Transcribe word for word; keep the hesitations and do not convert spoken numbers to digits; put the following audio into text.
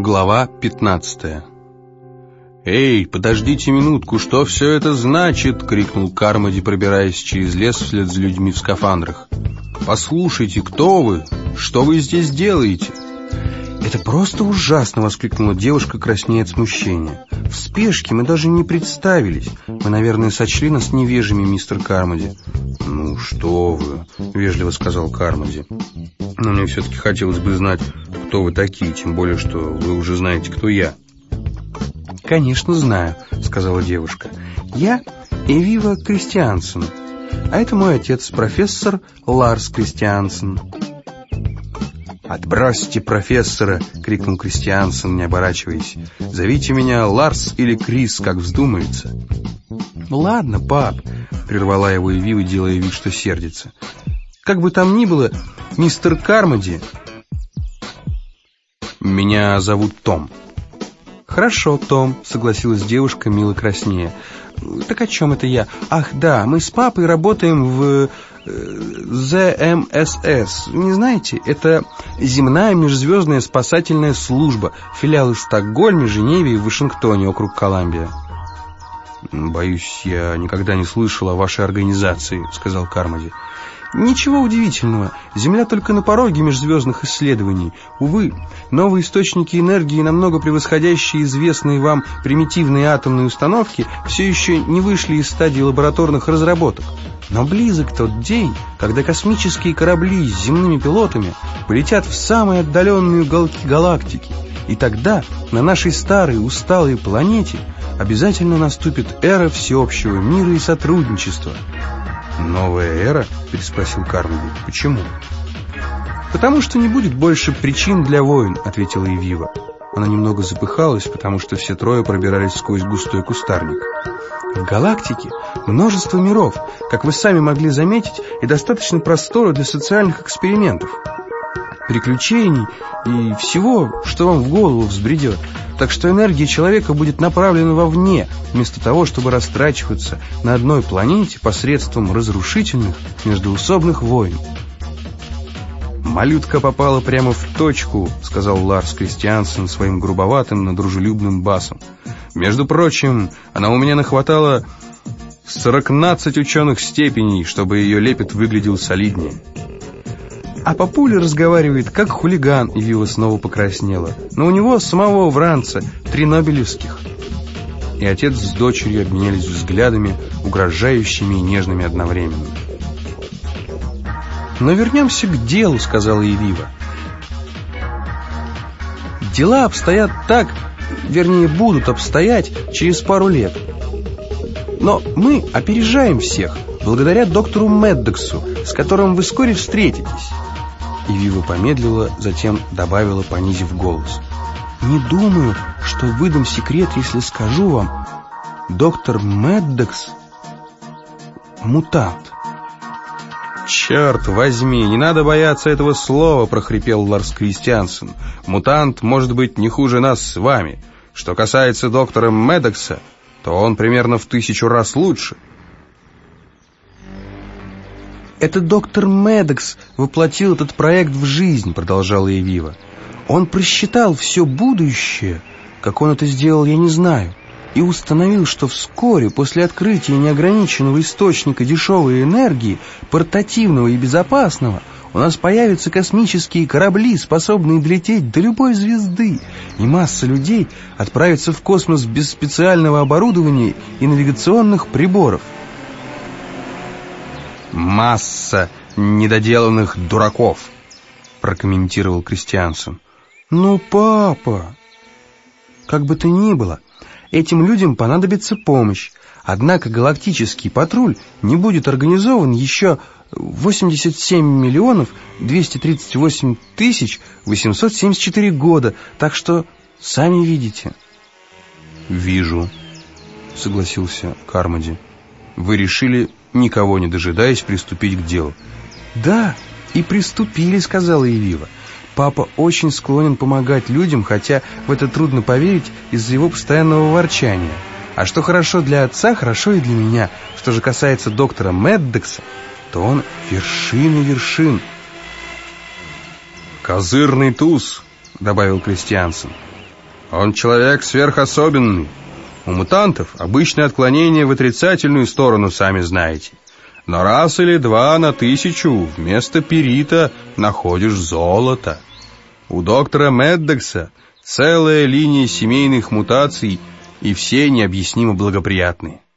Глава пятнадцатая. «Эй, подождите минутку, что все это значит?» — крикнул Кармоди, пробираясь через лес вслед за людьми в скафандрах. «Послушайте, кто вы? Что вы здесь делаете?» «Это просто ужасно!» — воскликнула девушка, краснея от смущения. «В спешке мы даже не представились. Вы, наверное, сочли нас невежими, мистер Кармоди». «Ну что вы!» — вежливо сказал Кармоди. «Но мне все-таки хотелось бы знать, кто вы такие, тем более, что вы уже знаете, кто я». «Конечно знаю», — сказала девушка. «Я Эвива Кристиансен, а это мой отец, профессор Ларс Кристиансен». «Отбросьте профессора!» — крикнул Кристиансен, не оборачиваясь. «Зовите меня Ларс или Крис, как вздумается». «Ладно, пап», — прервала его Эвива, делая вид, что сердится. «Как бы там ни было, мистер Кармоди...» «Меня зовут Том». «Хорошо, Том», — согласилась девушка, мило краснея. «Так о чем это я? Ах, да, мы с папой работаем в зэ эм эс эс. Не знаете, это земная межзвездная спасательная служба. Филиалы в Стокгольме, Женеве и в Вашингтоне, округ Колумбия». «Боюсь, я никогда не слышал о вашей организации», — сказал Кармоди. «Ничего удивительного. Земля только на пороге межзвездных исследований. Увы, новые источники энергии, намного превосходящие известные вам примитивные атомные установки, все еще не вышли из стадии лабораторных разработок. Но близок тот день, когда космические корабли с земными пилотами полетят в самые отдаленные уголки галактики. И тогда на нашей старой усталой планете обязательно наступит эра всеобщего мира и сотрудничества». «Новая эра?» — переспросил Кармоди. «Почему?» «Потому что не будет больше причин для войн», — ответила Эвива. Она немного запыхалась, потому что все трое пробирались сквозь густой кустарник. «В галактике множество миров, как вы сами могли заметить, и достаточно простора для социальных экспериментов, приключений и всего, что вам в голову взбредет. Так что энергия человека будет направлена вовне, вместо того, чтобы растрачиваться на одной планете посредством разрушительных междоусобных войн». «Малютка попала прямо в точку», — сказал Ларс Кристиансен своим грубоватым, но дружелюбным басом. «Между прочим, она у меня нахватала сорокнадцать ученых степеней, чтобы ее лепет выглядел солиднее». «А папуля разговаривает, как хулиган», — Эвива снова покраснела. «Но у него самого Вранца три нобелевских». И отец с дочерью обменялись взглядами, угрожающими и нежными одновременно. «Но вернемся к делу», — сказала Эвива. «Дела обстоят так, вернее, будут обстоять через пару лет. Но мы опережаем всех, благодаря доктору Меддоксу, с которым вы вскоре встретитесь». Эвива помедлила, затем добавила, понизив голос. «Не думаю, что выдам секрет, если скажу вам, доктор Меддокс — мутант». «Черт возьми, не надо бояться этого слова», — прохрипел Ларс Кристиансен. «Мутант может быть не хуже нас с вами. Что касается доктора Меддокса, то он примерно в тысячу раз лучше». «Это доктор Меддокс воплотил этот проект в жизнь», — продолжала Эвива. «Он просчитал все будущее, как он это сделал, я не знаю, и установил, что вскоре после открытия неограниченного источника дешевой энергии, портативного и безопасного, у нас появятся космические корабли, способные долететь до любой звезды, и масса людей отправится в космос без специального оборудования и навигационных приборов». «Масса недоделанных дураков», — прокомментировал Кристиансен. «Ну, папа...» «Как бы то ни было, этим людям понадобится помощь. Однако галактический патруль не будет организован еще восемьдесят семь миллионов двести тридцать восемь тысяч восемьсот семьдесят четыре года, так что сами видите». «Вижу», — согласился Кармоди. «Вы решили, никого не дожидаясь, приступить к делу». «Да, и приступили», — сказала Эвива. «Папа очень склонен помогать людям, хотя в это трудно поверить из-за его постоянного ворчания. А что хорошо для отца, хорошо и для меня. Что же касается доктора Меддокса, то он вершина вершин». «Козырный туз», — добавил Кристиансен. Он человек сверхособенный. У мутантов обычное отклонение в отрицательную сторону, сами знаете. Но раз или два на тысячу вместо перита находишь золото. У доктора Меддокса целая линия семейных мутаций, и все необъяснимо благоприятные.